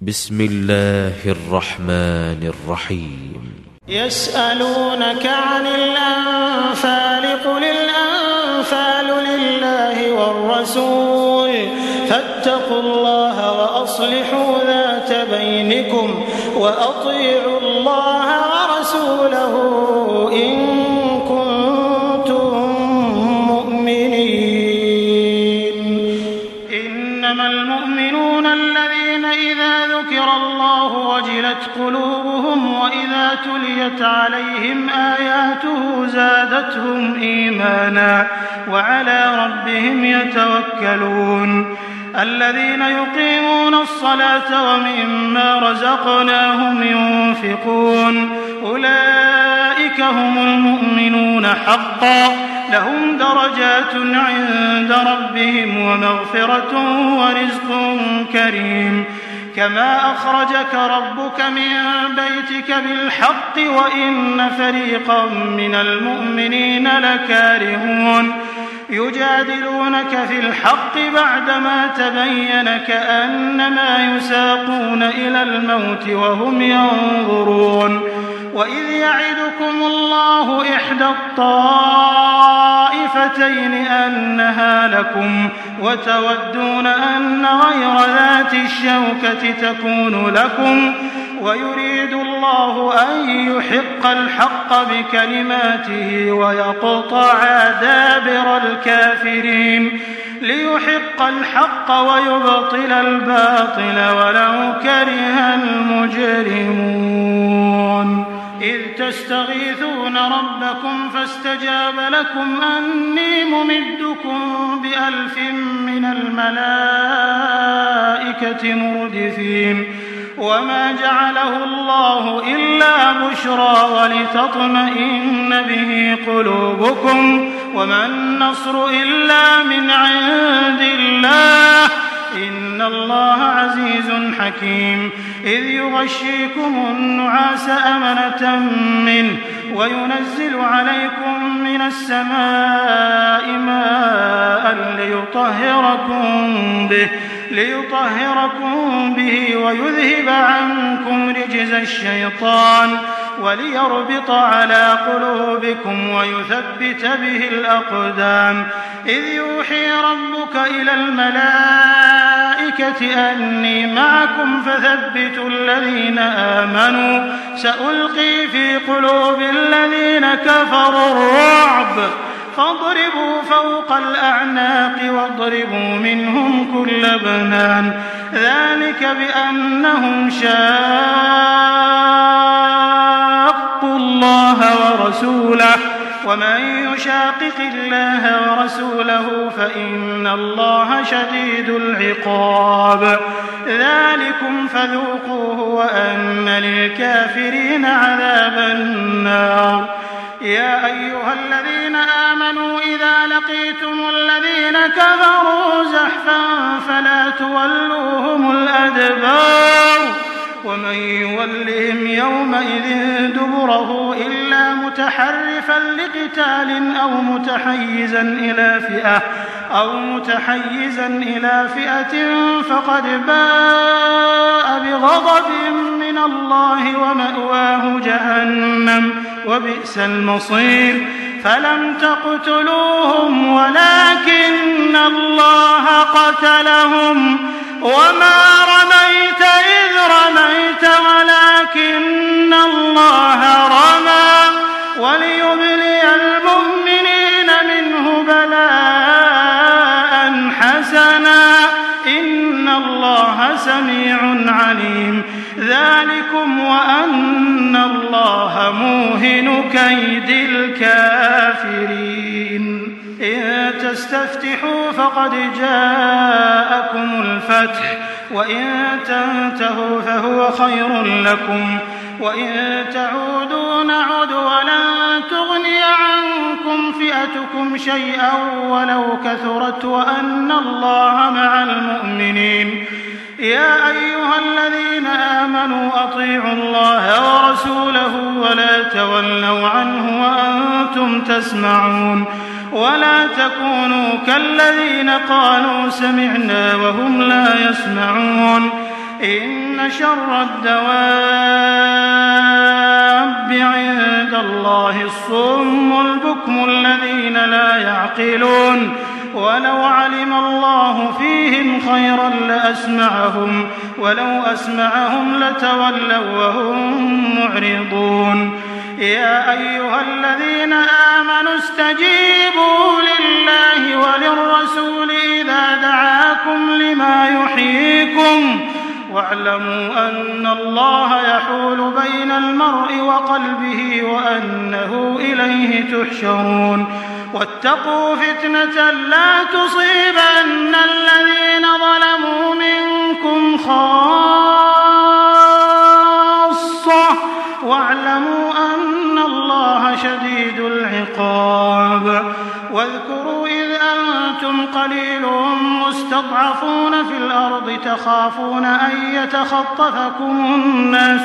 بسم الله الرحمن الرحيم. يسألونك عن الأنفال قل الأنفال لله والرسول فاتقوا الله وأصلحوا ذات بينكم وأطيعوا الله ورسوله إن كنتم مؤمنين. إنما المؤمنون الذين إذا ذكر الله وجلت قلوبهم وإذا تليت عليهم آياته زادتهم إيمانا وعلى ربهم يتوكلون. الذين يقيمون الصلاة ومما رزقناهم ينفقون أولئك هم المؤمنون حقا لهم درجات عند ربهم ومغفرة ورزق كريم. كما أخرجك ربك من بيتك بالحق وإن فريقا من المؤمنين لكارهون يجادلونك في الحق بعدما تبين كأنما يساقون إلى الموت وهم ينظرون. وإذ يعدكم الله إحدى الطائفتين أنها لكم وتودون أن غير ذات الشوكة تكون لكم ويريد الله أن يحق الحق بكلماته ويقطع دابر الكافرين ليحق الحق ويبطل الباطل ولو كره المجرمون. إذ تستغيثون ربكم فاستجاب لكم أني ممدكم ب1000 من الملائكة مردفين. وما جعله الله إلا بشرى ولتطمئن به قلوبكم وما النصر إلا من عند الله إن الله عزيز حكيم. إذ يغشيكم النعاس أمنة منه وينزل عليكم من السماء ماء ليطهركم به ويذهب عنكم رجز الشيطان وليربط على قلوبكم ويثبت به الأقدام. إذ يوحي ربك إلى الملائكة أني معكم فثبتوا الذين آمنوا سألقي في قلوب الذين كفروا الرعب فاضربوا فوق الأعناق واضربوا منهم كل بنان ذلك بأنهم شاقوا الله ورسوله ومن يشاقق الله ورسوله فإن الله شديد العقاب. ذلكم فذوقوه وأن للكافرين عذاب النار. يا أيها الذين آمنوا إذا لقيتم الذين كفروا زحفا فلا تولوهم الأدبار ومن يولهم يومئذ دبره إلا متحرفا لقتال أو متحيزا إلى فئة فقد باء بغضب من الله ومأواه جهنم وبئس المصير. فلم تقتلوهم ولكن الله قتلهم وما رميت إذ رميت ولكن الله رمى وليبلي المؤمنين منه بلاء حسنا إن الله سميع عليم. ذلكم وأن الله موهن كيد الكافرين. إن تستفتحوا فقد جاءكم الفتح وإن تنتهوا فهو خير لكم وإن تعودوا نعد ولن تغني عنكم فئتكم شيئا ولو كثرت وأن الله مع المؤمنين. يا أيها الذين آمنوا أطيعوا الله ورسوله ولا تولوا عنه وأنتم تسمعون ولا تكونوا كالذين قالوا سمعنا وهم لا يسمعون. إن شر الدواب عند الله الصم البكم الذين لا يعقلون ولو علم الله فيهم خيرا لأسمعهم ولو أسمعهم لتولوا وهم معرضون يا أيها الذين آمنوا استجيبوا لله وللرسول إذا دعاكم لما يحييكم واعلموا أن الله يحول بين المرء وقلبه وأنه إليه تحشرون واتقوا فتنة لا تصيبن الذين ظلموا منكم خاصة واعلموا أن الله شديد العقاب واذكروا إذ أنتم قليل مستضعفون في الأرض تخافون أن يتخطفكم الناس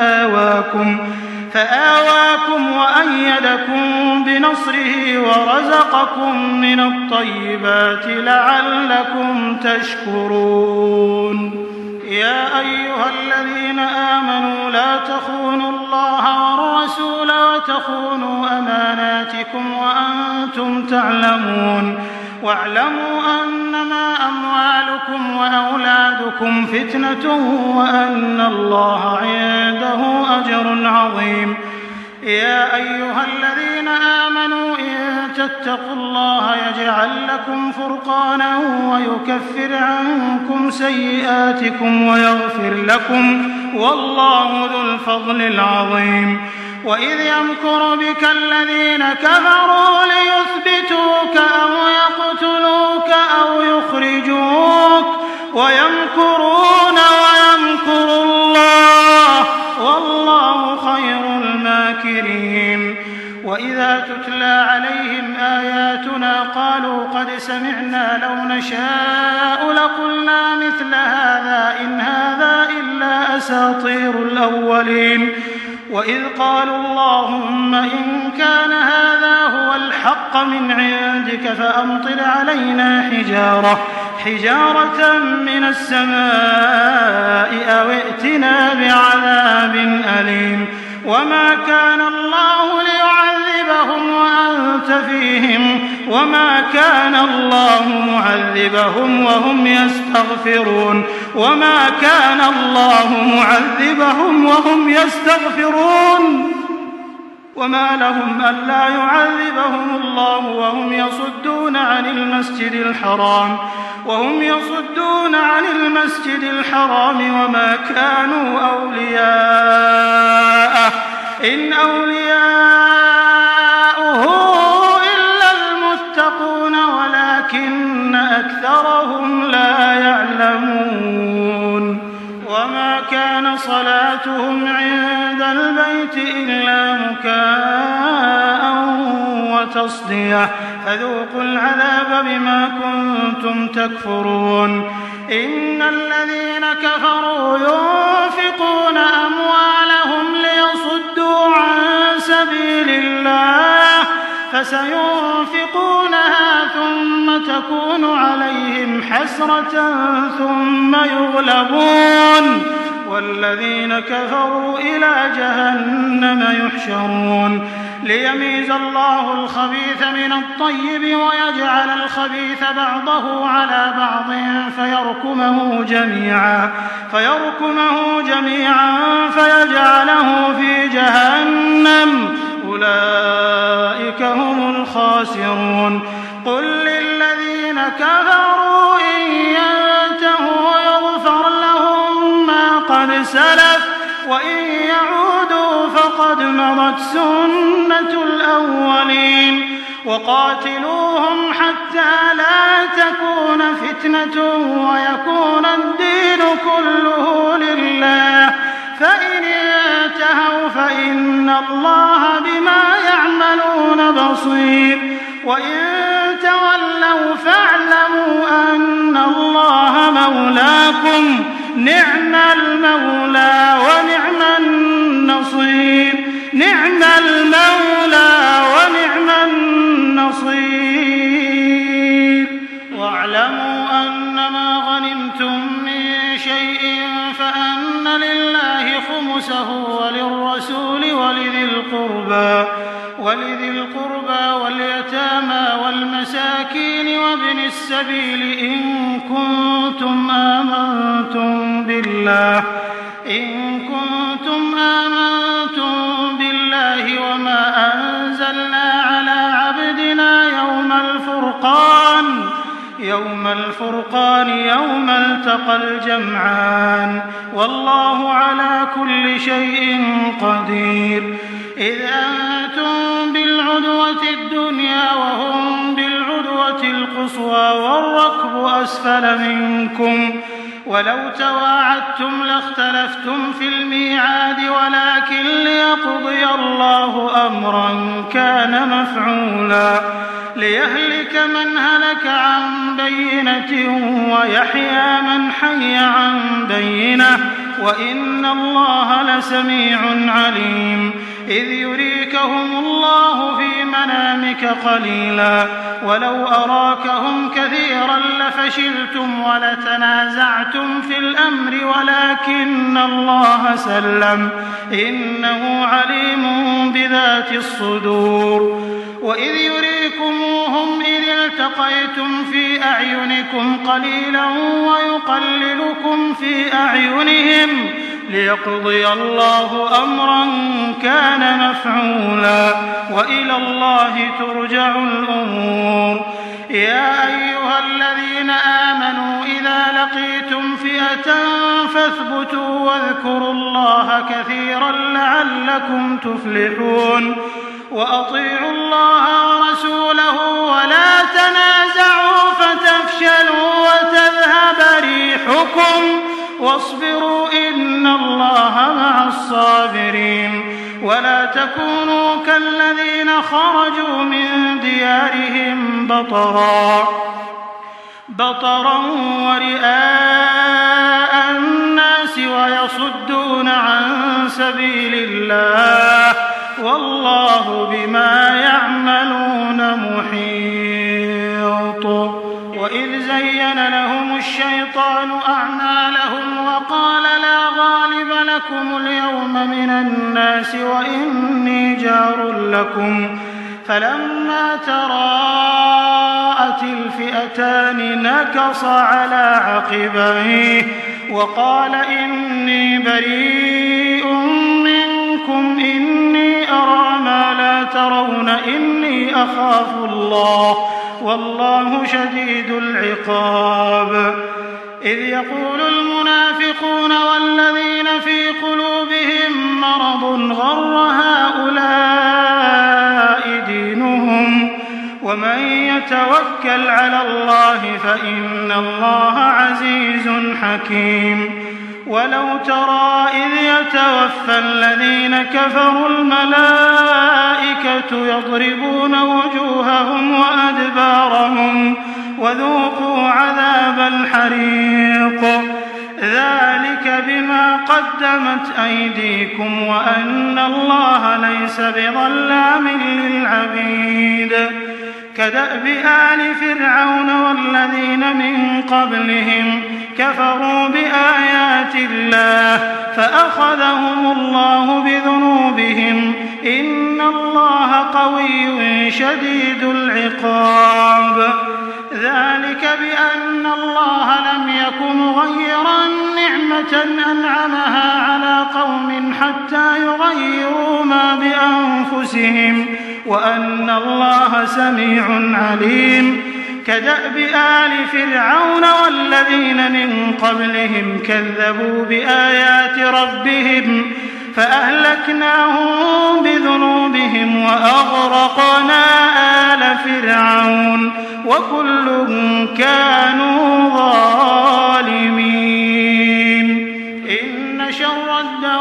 فآواكم وأيدكم بنصره ورزقكم من الطيبات لعلكم تشكرون يا أيها الذين آمنوا لا تخونوا الله والرسول وتخونوا أماناتكم وأنتم تعلمون واعلموا أنما أموالكم وأولادكم فتنة وأن الله عنده أجر عظيم يا أيها الذين آمنوا إن تتقوا الله يجعل لكم فرقانا ويكفر عنكم سيئاتكم ويغفر لكم والله ذو الفضل العظيم وإذ يمكر بك الذين كفروا ليثبتوك أو يقتلوك أو يخرجوك ويمكرون ويمكر الله والله خير الماكرين وإذا تتلى عليهم آياتنا قالوا قد سمعنا لو نشاء لقلنا مثل هذا إن هذا إلا أساطير الأولين وإذ قالوا اللهم إن كان هذا هو الحق من عندك فأمطر علينا حجارة من السماء أو ائتنا بعذاب أليم وما كان الله ليعذبهم وأنت فيهم وما كان الله معذبهم وهم يستغفرون وما كان الله معذبهم وهم يستغفرون وما لهم ألا يعذبهم الله وهم يصدون عن المسجد الحرام وما كانوا أولياءه إن أولياؤه إلا المتقون ولكن أكثرهم لا يعلمون وما كان صلاتهم عند البيت إلا مكاء وتصدية فذوقوا العذاب بما كنتم تكفرون إن الذين كفروا ينفقون أموالهم ليصدوا عن سبيل الله فسينفقونها ثم تكون عليهم حسرة ثم يغلبون والذين كفروا إلى جهنم يحشرون ليميز الله الخبيث من الطيب ويجعل الخبيث بعضه على بعض فيركمه جميعا فيجعله في جهنم أولئك هم الخاسرون قل للذين كفروا إن ينتهوا يغفر لهم ما قد سلف وإن يعودوا فقد مضت سنة الأولين وقاتلوهم حتى لا تكون فتنة ويكون الدين كله لله فإن انتهوا فإن الله بما يعملون بصير وإن تولوا فاعلموا أن الله مولاكم نعم المولى ونعم النصير نعم المولى ونعم النصير واعلموا أنما غنمتم من شيء موسى وللرسول ولذي القربى واليتامى والمساكين وابن السبيل إن كنتم آمنتم بالله وما أنزلنا على عبدنا يوم الفرقان يوم التقى الجمعان والله على كل شيء قدير. إذ أنتم بالعدوة الدنيا وهم بالعدوة القصوى والركب أسفل منكم ولو تواعدتم لاختلفتم في الميعاد ولكن ليقضي الله أمرا كان مفعولا ليهلك من هلك عن بينة ويحيى من حي عن بينة وإن الله لسميع عليم. إذ يريكهم الله في منامك قليلا ولو أراكهم كثيرا لفشلتم ولتنازعتم في الأمر ولكن الله سلم إنه عليم بذات الصدور. وإذ يريكموهم إذ التقيتم في أعينكم قليلا ويقللكم في أعينهم ليقضي الله أمرا كان مفعولا وإلى الله ترجع الأمور. يا أيها الذين آمنوا إذا لقيتم فئة فاثبتوا واذكروا الله كثيرا لعلكم تفلحون. وأطيعوا الله ورسوله ولا تنازعوا فتفشلوا وتذهب ريحكم واصبروا إن الله مع الصابرين. ولا تكونوا كالذين خرجوا من ديارهم بطرا ورئاء الناس ويصدون عن سبيل الله والله بما يعملون محيط. وإذ زين لهم الشيطان أعمالهم وقال لا غالب لكم اليوم من الناس وإني جار لكم فلما تراءت الفئتان نكص على عقبيه وقال إني بريء منكم إني أرى ما لا ترون إني أخاف الله والله شديد العقاب. إذ يقول المنافقون والذين في قلوبهم مرض غر هؤلاء دينهم ومن يتوكل على الله فإن الله عزيز حكيم. ولو ترى إذ يتوفى الذين كفروا الملائكة يضربون وجوههم وأدبارهم وذوقوا عذاب الحريق ذلك بما قدمت أيديكم وأن الله ليس بظلام للعبيد. كدأب آل فرعون والذين من قبلهم كفروا بآيات الله فأخذهم الله بذنوبهم إن الله قوي شديد العقاب. ذلك بأن الله لم يك مغيرا نعمة أنعمها على قوم حتى يغيروا ما بأنفسهم وأن الله سميع عليم. كدأب آل فرعون والذين من قبلهم كذبوا بآيات ربهم فأهلكناهم بذنوبهم وأغرقنا آل فرعون وكل كانوا ظالمين. إن شر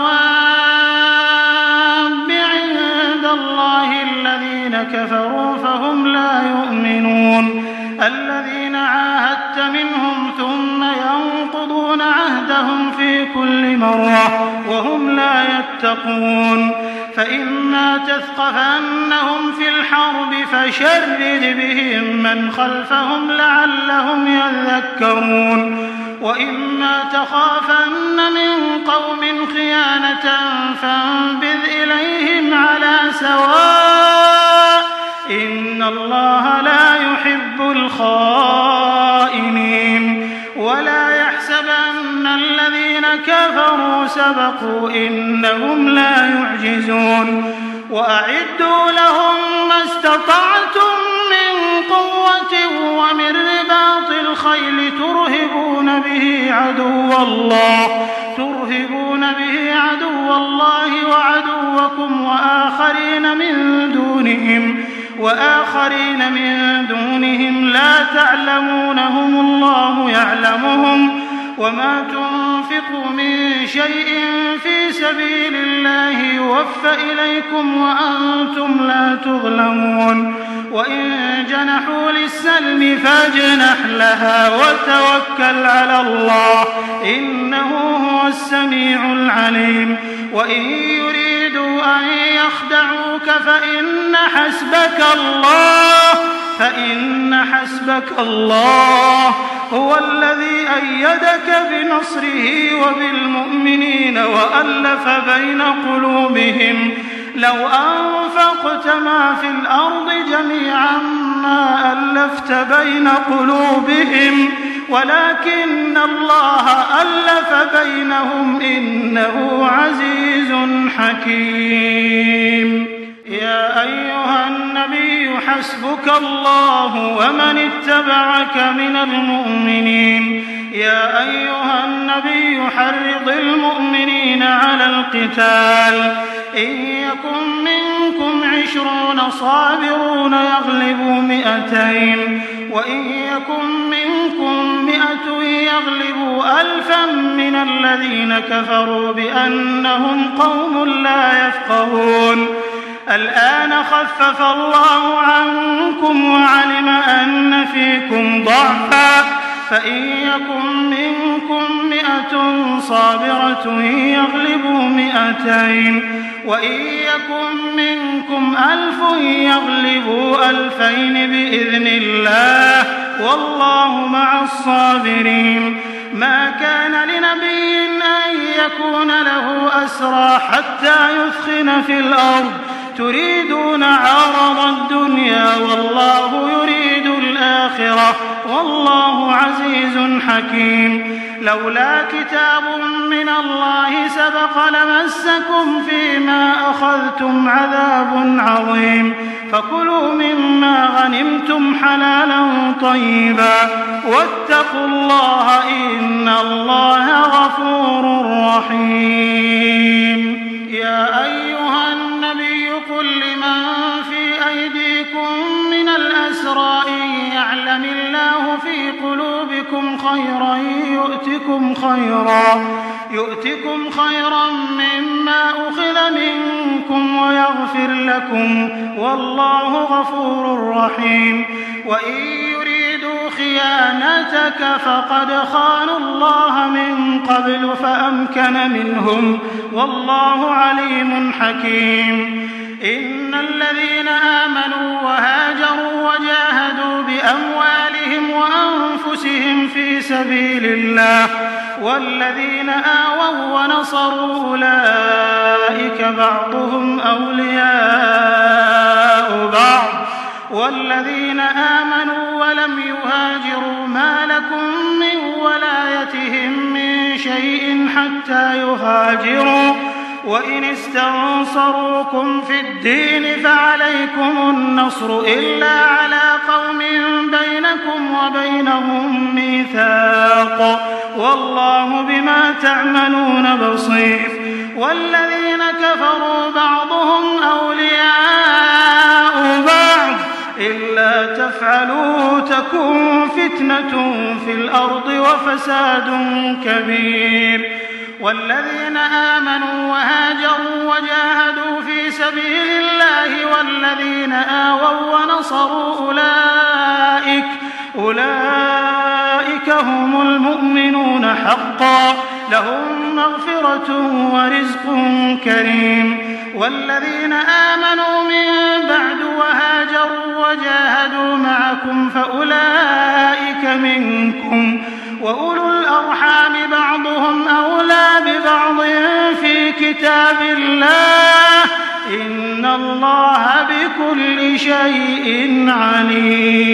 الدواب عند الله الذين كفروا فهم لا يؤمنون. الذين عاهدت منهم ثم ينقضون عهدهم في كل مرة وهم لا يتقون. فإما تثقفنهم في الحرب فشرد بهم من خلفهم لعلهم يذكرون. وإما تخافن من قوم خيانة خيانة فانبذ إليهم على سواء إن الله لا يحب الخائنين ولا يحسبن الذين كفروا سبقوا إنهم لا يعجزون وأعدوا لهم ما استطعتم من قوة ومن رباط الخيل ترهبون به عدو الله وعدوكم وآخرين من دونهم لا تعلمونهم الله يعلمهم وما تنفقوا من شيء في سبيل الله يوفى إليكم وأنتم لا تظلمون وإن جنحوا للسلم فاجنح لها وتوكل على الله إنه هو السميع العليم وإن يريدوا أن يخدعوك فإن حسبك الله هو الذي أيدك بنصره وبالمؤمنين وألف بين قلوبهم لو أنفقت ما في الأرض جميعا ما ألفت بين قلوبهم ولكن الله ألف بينهم إنه عزيز حكيم. يا أيها النبي حسبك الله ومن اتبعك من المؤمنين. يا أيها النبي حرض المؤمنين على القتال إن يكن منكم 20 صابرون يغلبوا 200 وإن يكن منكم 100 يغلبوا 1000 من الذين كفروا بأنهم قوم لا يفقهون. الآن خفف الله عنكم وعلم أن فيكم ضعفا فإن يكن منكم 100 صابرة يغلبوا 200 وإن يكن منكم 1000 يغلبوا 2000 بإذن الله والله مع الصابرين. ما كان لنبي أن يكون له أسرى حتى يثخن في الأرض تريدون عرض الدنيا والله يريد الآخرة والله عزيز حكيم. لولا كتاب من الله سبق لمسكم فيما أخذتم عذاب عظيم فكلوا مما غنمتم حلالا طيبا واتقوا الله إن الله غفور رحيم. يا أيها النبي قل لمن في أيديكم من الأسرى إن يعلم الله في قلوبكم خيرا يؤتكم خيرا مما أخذ منكم ويغفر لكم والله غفور رحيم. وإن يريدوا خيانتك فقد خانوا الله من قبل فأمكن منهم والله عليم حكيم. إن الذين آمنوا وهاجروا وجاهدوا بأموالهم وأنفسهم في سبيل الله والذين آووا ونصروا أولئك بعضهم أولياء بعض والذين آمنوا ولم يهاجروا ما لكم من ولايتهم من شيء حتى يهاجروا وإن استنصروكم في الدين فعليكم النصر إلا على قوم بينكم وبينهم ميثاق والله بما تعملون بصير. والذين كفروا بعضهم أولياء بعض إلا تفعلوا تكن فتنة في الأرض وفساد كبير. والذين آمنوا وهاجروا وجاهدوا في سبيل الله والذين آووا ونصروا أولئك هم المؤمنون حقا لهم مغفرة ورزق كريم. والذين آمنوا من بعد وهاجروا وجاهدوا معكم فأولئك منكم وأولو الأرحام بعضهم أولى ببعض في كتاب الله إن الله بكل شيء عليم.